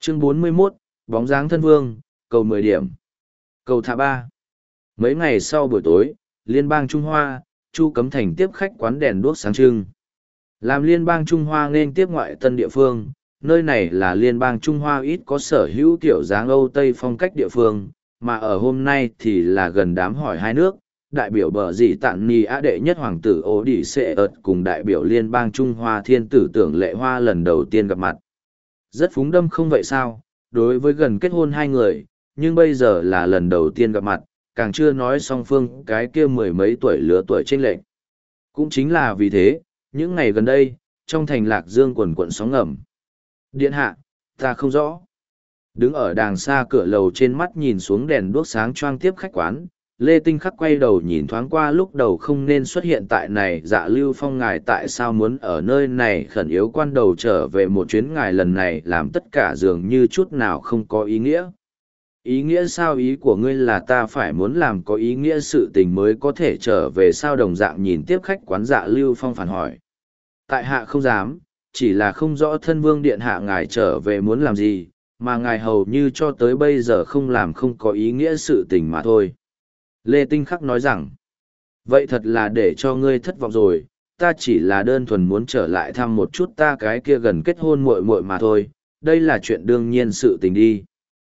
Chương 41, bóng dáng thân vương, cầu 10 điểm. Cầu thả 3. Mấy ngày sau buổi tối, Liên bang Trung Hoa, Chu Cấm Thành tiếp khách quán đèn đuốc sáng trưng. Làm Liên bang Trung Hoa nên tiếp ngoại tân địa phương, nơi này là Liên bang Trung Hoa ít có sở hữu kiểu dáng Âu Tây phong cách địa phương, mà ở hôm nay thì là gần đám hỏi hai nước, đại biểu bờ dị tạn ni á đệ nhất hoàng tử Ô Đi Xệ ợt cùng đại biểu Liên bang Trung Hoa thiên tử Tưởng Lệ Hoa lần đầu tiên gặp mặt. Rất phúng đâm không vậy sao, đối với gần kết hôn hai người, nhưng bây giờ là lần đầu tiên gặp mặt, càng chưa nói song phương cái kia mười mấy tuổi lứa tuổi chênh lệch. Cũng chính là vì thế, những ngày gần đây, trong thành Lạc Dương quần quận sóng ngầm. Điện hạ, ta không rõ. Đứng ở đàng xa cửa lầu trên mắt nhìn xuống đèn đuốc sáng choang tiếp khách quán, Lê Tinh Khắc quay đầu nhìn thoáng qua lúc đầu không nên xuất hiện tại này Dạ Lưu Phong ngài tại sao muốn ở nơi này khẩn yếu quan đầu trở về một chuyến ngài lần này làm tất cả dường như chút nào không có ý nghĩa. Ý nghĩa sao ý của ngươi là ta phải muốn làm có ý nghĩa sự tình mới có thể trở về sao đồng dạng nhìn tiếp khách quán Dạ Lưu Phong phản hỏi. Tại hạ không dám, chỉ là không rõ thân vương điện hạ ngài trở về muốn làm gì, mà ngài hầu như cho tới bây giờ không làm không có ý nghĩa sự tình mà thôi. Lê Tinh Khắc nói rằng, vậy thật là để cho ngươi thất vọng rồi, ta chỉ là đơn thuần muốn trở lại thăm một chút ta cái kia gần kết hôn muội muội mà thôi, đây là chuyện đương nhiên sự tình đi.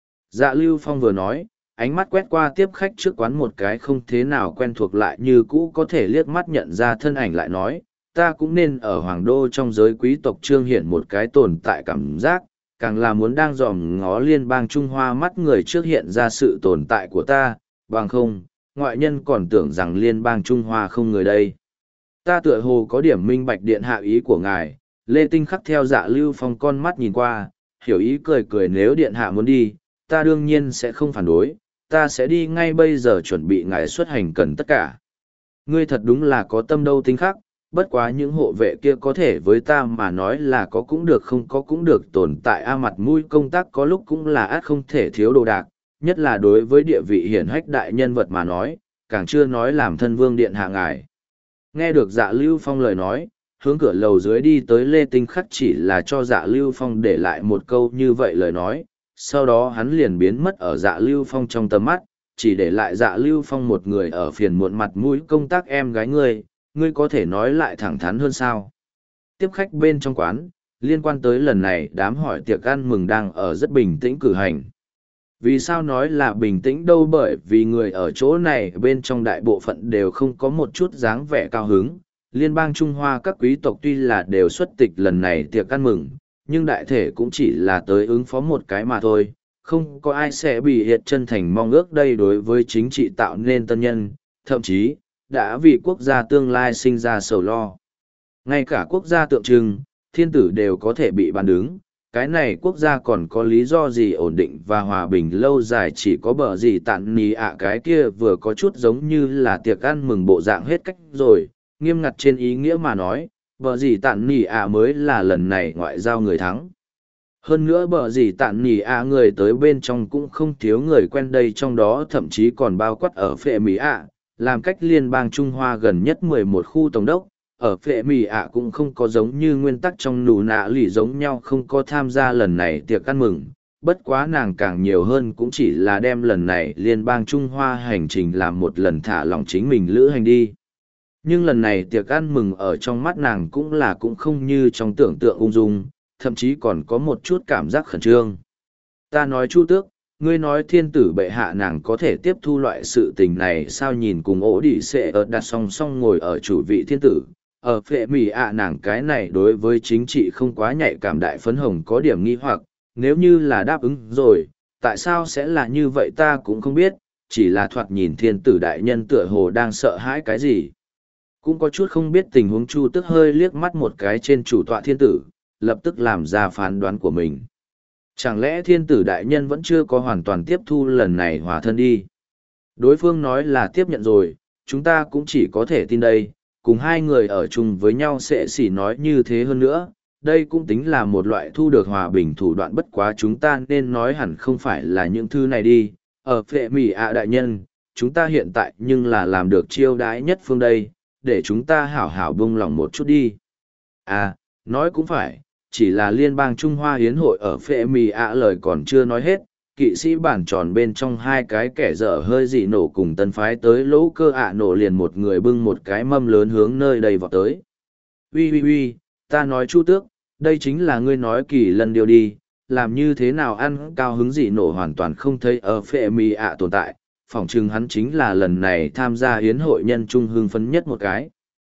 Dạ Lưu Phong vừa nói, ánh mắt quét qua tiếp khách trước quán một cái không thế nào quen thuộc lại như cũ có thể liếc mắt nhận ra thân ảnh lại nói, ta cũng nên ở Hoàng Đô trong giới quý tộc trương hiện một cái tồn tại cảm giác, càng là muốn đang dòm ngó liên bang Trung Hoa mắt người trước hiện ra sự tồn tại của ta, bằng không, ngoại nhân còn tưởng rằng liên bang Trung Hoa không người đây. Ta tựa hồ có điểm minh bạch điện hạ ý của ngài, Lê Tinh Khắc theo Dạ Lưu Phong con mắt nhìn qua, hiểu ý cười cười nếu điện hạ muốn đi, ta đương nhiên sẽ không phản đối, ta sẽ đi ngay bây giờ chuẩn bị ngài xuất hành cần tất cả. Ngươi thật đúng là có tâm đâu Tinh Khắc, bất quá những hộ vệ kia có thể với ta mà nói là có cũng được không có cũng được tồn tại mặt mũi công tác có lúc cũng là át không thể thiếu đồ đạc, nhất là đối với địa vị hiển hách đại nhân vật mà nói, càng chưa nói làm thân vương điện hạ ngài. Nghe được Dạ Lưu Phong lời nói, hướng cửa lầu dưới đi tới Lê Tinh Khắc chỉ là cho Dạ Lưu Phong để lại một câu như vậy lời nói, sau đó hắn liền biến mất ở Dạ Lưu Phong trong tầm mắt, chỉ để lại Dạ Lưu Phong một người ở phiền muộn mặt mũi công tác em gái ngươi có thể nói lại thẳng thắn hơn sao. Tiếp khách bên trong quán, liên quan tới lần này đám hỏi tiệc ăn mừng đang ở rất bình tĩnh cử hành. Vì sao nói là bình tĩnh đâu bởi vì người ở chỗ này bên trong đại bộ phận đều không có một chút dáng vẻ cao hứng. Liên bang Trung Hoa các quý tộc tuy là đều xuất tịch lần này tiệc ăn mừng, nhưng đại thể cũng chỉ là tới ứng phó một cái mà thôi. Không có ai sẽ bị hiệt chân thành mong ước đây đối với chính trị tạo nên tân nhân, thậm chí, đã vì quốc gia tương lai sinh ra sầu lo. Ngay cả quốc gia tượng trưng, thiên tử đều có thể bị bàn đứng, cái này quốc gia còn có lý do gì ổn định và hòa bình lâu dài chỉ có bờ gì tạn nì ạ cái kia vừa có chút giống như là tiệc ăn mừng bộ dạng hết cách rồi, nghiêm ngặt trên ý nghĩa mà nói, bờ gì tạn nì ạ mới là lần này ngoại giao người thắng. Hơn nữa bờ gì tạn nì ạ người tới bên trong cũng không thiếu người quen đây trong đó thậm chí còn bao quát ở phệ Mỹ ạ, làm cách liên bang Trung Hoa gần nhất 11 khu tổng đốc, ở phệ Mỹ ạ cũng không có giống như nguyên tắc trong nụ nạ lì giống nhau không có tham gia lần này tiệc ăn mừng, bất quá nàng càng nhiều hơn cũng chỉ là đem lần này liên bang Trung Hoa hành trình làm một lần thả lỏng chính mình lữ hành đi. Nhưng lần này tiệc ăn mừng ở trong mắt nàng cũng không như trong tưởng tượng ung dung, thậm chí còn có một chút cảm giác khẩn trương. Ta nói Chu Tước, ngươi nói thiên tử bệ hạ nàng có thể tiếp thu loại sự tình này sao nhìn cùng ổ đi sẽ ở đặt song song ngồi ở chủ vị thiên tử. Ở phệ Mỹ ạ nàng cái này đối với chính trị không quá nhạy cảm đại phấn hồng có điểm nghi hoặc, nếu như là đáp ứng rồi, tại sao sẽ là như vậy ta cũng không biết, chỉ là thoạt nhìn thiên tử đại nhân tựa hồ đang sợ hãi cái gì. Cũng có chút không biết tình huống Chu Tức hơi liếc mắt một cái trên chủ tọa thiên tử, lập tức làm ra phán đoán của mình. Chẳng lẽ thiên tử đại nhân vẫn chưa có hoàn toàn tiếp thu lần này hòa thân đi? Đối phương nói là tiếp nhận rồi, chúng ta cũng chỉ có thể tin đây, cùng hai người ở chung với nhau sẽ chỉ nói như thế hơn nữa. Đây cũng tính là một loại thu được hòa bình thủ đoạn bất quá chúng ta nên nói hẳn không phải là những thứ này đi. Ở phệ Mỹ ạ đại nhân, chúng ta hiện tại nhưng là làm được chiêu đãi nhất phương đây, để chúng ta hảo hảo buông lòng một chút đi. À, nói cũng phải, chỉ là liên bang Trung Hoa hiến hội ở phệ mì ạ lời còn chưa nói hết, kỵ sĩ bản tròn bên trong hai cái kẻ dở hơi dị nổ cùng tân phái tới lỗ cơ ạ nổ liền một người bưng một cái mâm lớn hướng nơi đây vọt tới. Ui ui ui, ta nói Chu Tước, đây chính là ngươi nói kỳ lần điều đi, làm như thế nào ăn cao hứng dị nổ hoàn toàn không thấy ở phệ mì ạ tồn tại, phỏng chừng hắn chính là lần này tham gia hiến hội nhân trung hưng phấn nhất một cái.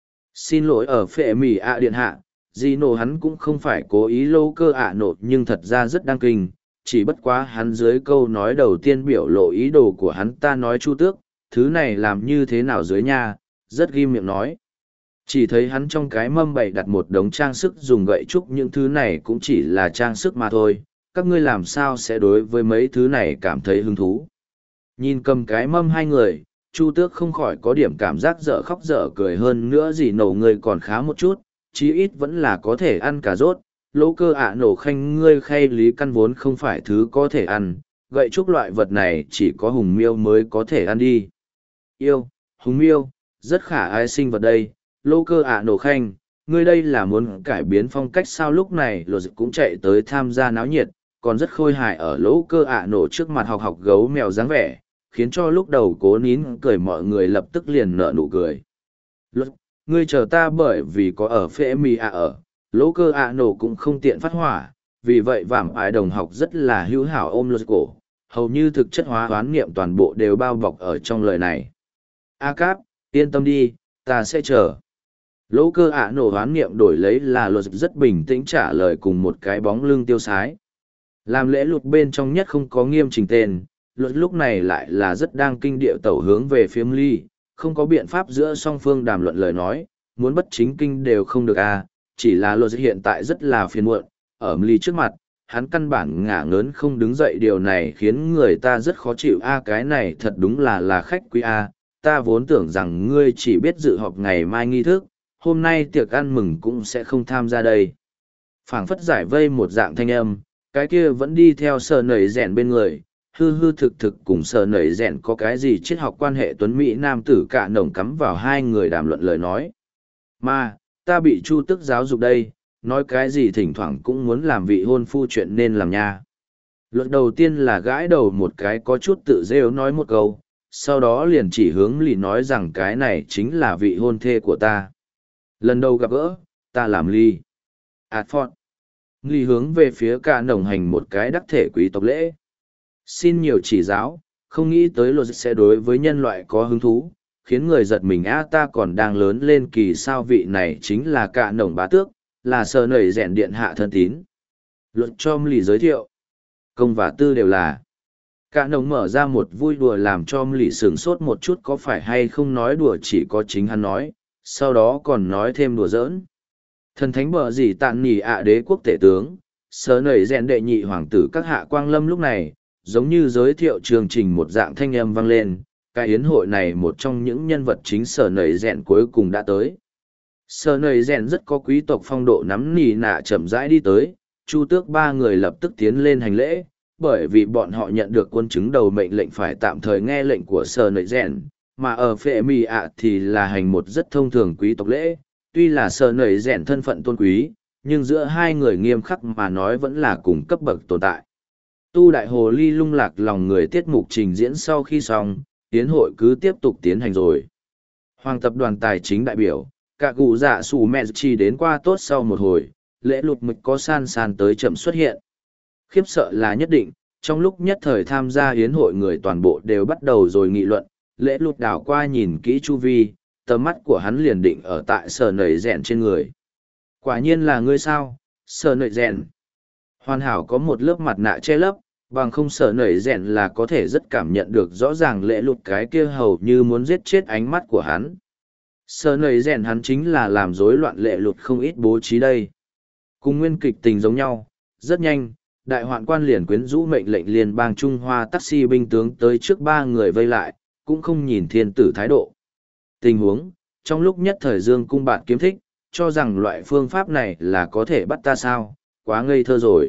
Xin lỗi ở phệ mì ạ điện hạ, dị nổ hắn cũng không phải cố ý lỗ cơ ạ nổ nhưng thật ra rất đang kinh. Chỉ bất quá hắn dưới câu nói đầu tiên biểu lộ ý đồ của hắn ta nói Chu Tước, thứ này làm như thế nào dưới nha, rất ghim miệng nói. Chỉ thấy hắn trong cái mâm bày đặt một đống trang sức dùng gậy trúc những thứ này cũng chỉ là trang sức mà thôi, các ngươi làm sao sẽ đối với mấy thứ này cảm thấy hứng thú. Nhìn cầm cái mâm hai người, Chu Tước không khỏi có điểm cảm giác dở khóc dở cười hơn nữa gì nổ người còn khá một chút, chí ít vẫn là có thể ăn cà rốt. Lỗ cơ ạ nổ khanh ngươi khay lý căn vốn không phải thứ có thể ăn, gậy trúc loại vật này chỉ có hùng miêu mới có thể ăn đi. Yêu, hùng miêu, rất khả ai sinh vật đây, lỗ cơ ạ nổ khanh, ngươi đây là muốn cải biến phong cách sao lúc này lột cũng chạy tới tham gia náo nhiệt, còn rất khôi hài ở lỗ cơ ạ nổ trước mặt học học gấu mèo dáng vẻ, khiến cho lúc đầu cố nín cười mọi người lập tức liền nở nụ cười. Lột, ngươi chờ ta bởi vì có ở phễ mì ạ ở. Lỗ cơ ạ nổ cũng không tiện phát hỏa, vì vậy vảm ái đồng học rất là hữu hảo ôm lột cổ, hầu như thực chất hóa hoán niệm toàn bộ đều bao bọc ở trong lời này. A Cáp, yên tâm đi, ta sẽ chờ. Lỗ cơ ạ nổ hoán niệm đổi lấy là lột rất bình tĩnh trả lời cùng một cái bóng lưng tiêu sái. Làm lễ lụt bên trong nhất không có nghiêm trình tên, lột lúc này lại là rất đang kinh điệu tẩu hướng về phía ly, không có biện pháp giữa song phương đàm luận lời nói, muốn bất chính kinh đều không được a. Chỉ là lột hiện tại rất là phiền muộn, ở ly trước mặt, hắn căn bản ngả ngớn không đứng dậy điều này khiến người ta rất khó chịu a cái này thật đúng là khách quý a ta vốn tưởng rằng ngươi chỉ biết dự họp ngày mai nghi thức, hôm nay tiệc ăn mừng cũng sẽ không tham gia đây. Phảng phất giải vây một dạng thanh âm, cái kia vẫn đi theo sờ nẩy rèn bên người, hư hư thực thực cùng sờ nẩy rèn có cái gì triết học quan hệ tuấn Mỹ nam tử cả nồng cắm vào hai người đàm luận lời nói. Mà, ta bị Chu Tước giáo dục đây, nói cái gì thỉnh thoảng cũng muốn làm vị hôn phu chuyện nên làm nha. Luật đầu tiên là gãi đầu một cái có chút tự rêu nói một câu, sau đó liền chỉ hướng lì nói rằng cái này chính là vị hôn thê của ta. Lần đầu gặp gỡ, ta làm ly. Adford. Ly hướng về phía cả nồng hành một cái đắc thể quý tộc lễ. Xin nhiều chỉ giáo, không nghĩ tới luật sẽ đối với nhân loại có hứng thú, khiến người giật mình ta còn đang lớn lên kỳ sao vị này chính là cả nồng bá tước, là sờ nẩy rèn điện hạ thân tín. Luật cho lì giới thiệu. Công và tư đều là. Cả nồng mở ra một vui đùa làm cho lì sửng sốt một chút có phải hay không nói đùa chỉ có chính hắn nói, sau đó còn nói thêm đùa giỡn. Thần thánh bờ gì tạn nỉ đế quốc tể tướng, sờ nẩy rèn đệ nhị hoàng tử các hạ quang lâm lúc này, giống như giới thiệu chương trình một dạng thanh âm vang lên. Cái yến hội này một trong những nhân vật chính sở nầy rèn cuối cùng đã tới. Sở nầy rèn rất có quý tộc phong độ nắm nỉ nạ chậm rãi đi tới, Chu Tước ba người lập tức tiến lên hành lễ, bởi vì bọn họ nhận được quân chứng đầu mệnh lệnh phải tạm thời nghe lệnh của sở nầy rèn, mà ở phệ mì ạ thì là hành một rất thông thường quý tộc lễ, tuy là sở nầy rèn thân phận tôn quý, nhưng giữa hai người nghiêm khắc mà nói vẫn là cùng cấp bậc tồn tại. Tu đại hồ ly lung lạc lòng người tiết mục trình diễn sau khi xong, yến hội cứ tiếp tục tiến hành rồi. Hoàng tập đoàn tài chính đại biểu, cả cụ dạ sủ mẹ chỉ đến qua tốt sau một hồi, lễ lụt mực có san san tới chậm xuất hiện. Khiếp sợ là nhất định, trong lúc nhất thời tham gia yến hội người toàn bộ đều bắt đầu rồi nghị luận, lễ lụt đảo qua nhìn kỹ chu vi, tầm mắt của hắn liền định ở tại sờ nẩy rèn trên người. Quả nhiên là ngươi sao, sờ nẩy rèn. Hoàn hảo có một lớp mặt nạ che lấp, bằng không sở nẩy rèn là có thể rất cảm nhận được rõ ràng lễ lụt cái kia hầu như muốn giết chết ánh mắt của hắn. Sở nẩy rèn hắn chính là làm rối loạn lễ lụt không ít bố trí đây. Cùng nguyên kịch tình giống nhau, rất nhanh, đại hoạn quan liền quyến rũ mệnh lệnh liên bang Trung Hoa taxi binh tướng tới trước ba người vây lại, cũng không nhìn thiên tử thái độ. Tình huống, trong lúc nhất thời Dương cung bạn kiếm thích, cho rằng loại phương pháp này là có thể bắt ta sao, quá ngây thơ rồi.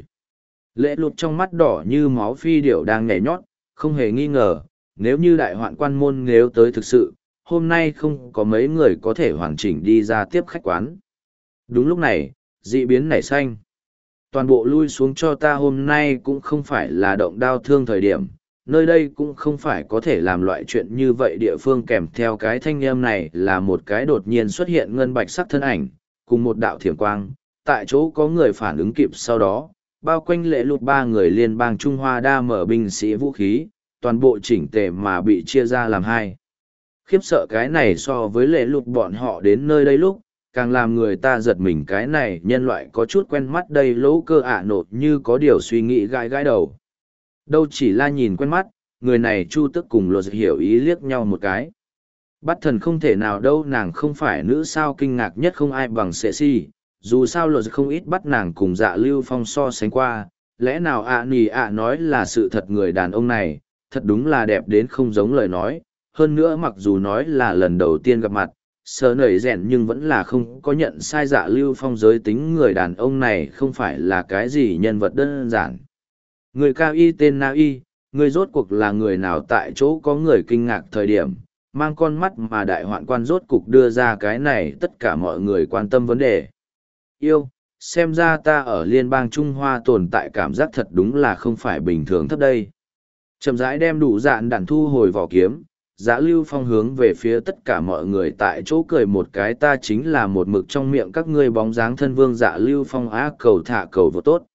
Lễ lụt trong mắt đỏ như máu phi điểu đang nhảy nhót, không hề nghi ngờ, nếu như đại hoạn quan môn nếu tới thực sự, hôm nay không có mấy người có thể hoàn chỉnh đi ra tiếp khách quán. Đúng lúc này, dị biến nảy xanh. toàn bộ lui xuống cho ta, hôm nay cũng không phải là động đao thương thời điểm, nơi đây cũng không phải có thể làm loại chuyện như vậy. Địa phương kèm theo cái thanh âm này là một cái đột nhiên xuất hiện ngân bạch sắc thân ảnh, cùng một đạo thiểm quang, tại chỗ có người phản ứng kịp sau đó, bao quanh lễ lục ba người liên bang Trung Hoa đa mở binh sĩ vũ khí, toàn bộ chỉnh tề mà bị chia ra làm hai. Khiếp sợ cái này so với lễ lục bọn họ đến nơi đây lúc, càng làm người ta giật mình. Cái này nhân loại có chút quen mắt đây, lỗ cơ ả nột như có điều suy nghĩ gãi gãi đầu. Đâu chỉ là nhìn quen mắt, người này Chu Tức cùng Lột hiểu ý liếc nhau một cái. Bắt thần không thể nào đâu, nàng không phải nữ sao, kinh ngạc nhất không ai bằng Sệ Si. Dù sao Lột không ít bắt nàng cùng Dạ Lưu Phong so sánh qua, lẽ nào nì nói là sự thật. Người đàn ông này thật đúng là đẹp đến không giống lời nói. Hơn nữa mặc dù nói là lần đầu tiên gặp mặt, sờ nảy rèn nhưng vẫn là không có nhận sai. Dạ Lưu Phong giới tính người đàn ông này không phải là cái gì nhân vật đơn giản. Người cao y tên Na Y, người rốt cuộc là người nào? Tại chỗ có người kinh ngạc thời điểm, mang con mắt mà đại hoạn quan rốt cục đưa ra cái này tất cả mọi người quan tâm vấn đề. Yêu, xem ra ta ở liên bang Trung Hoa tồn tại cảm giác thật đúng là không phải bình thường thấp đây. Chậm rãi đem đủ dạn đạn thu hồi vỏ kiếm, Dạ Lưu Phong hướng về phía tất cả mọi người tại chỗ cười một cái, ta chính là một mực trong miệng các ngươi bóng dáng thân vương Dạ Lưu Phong á, cầu thả cầu vô tốt.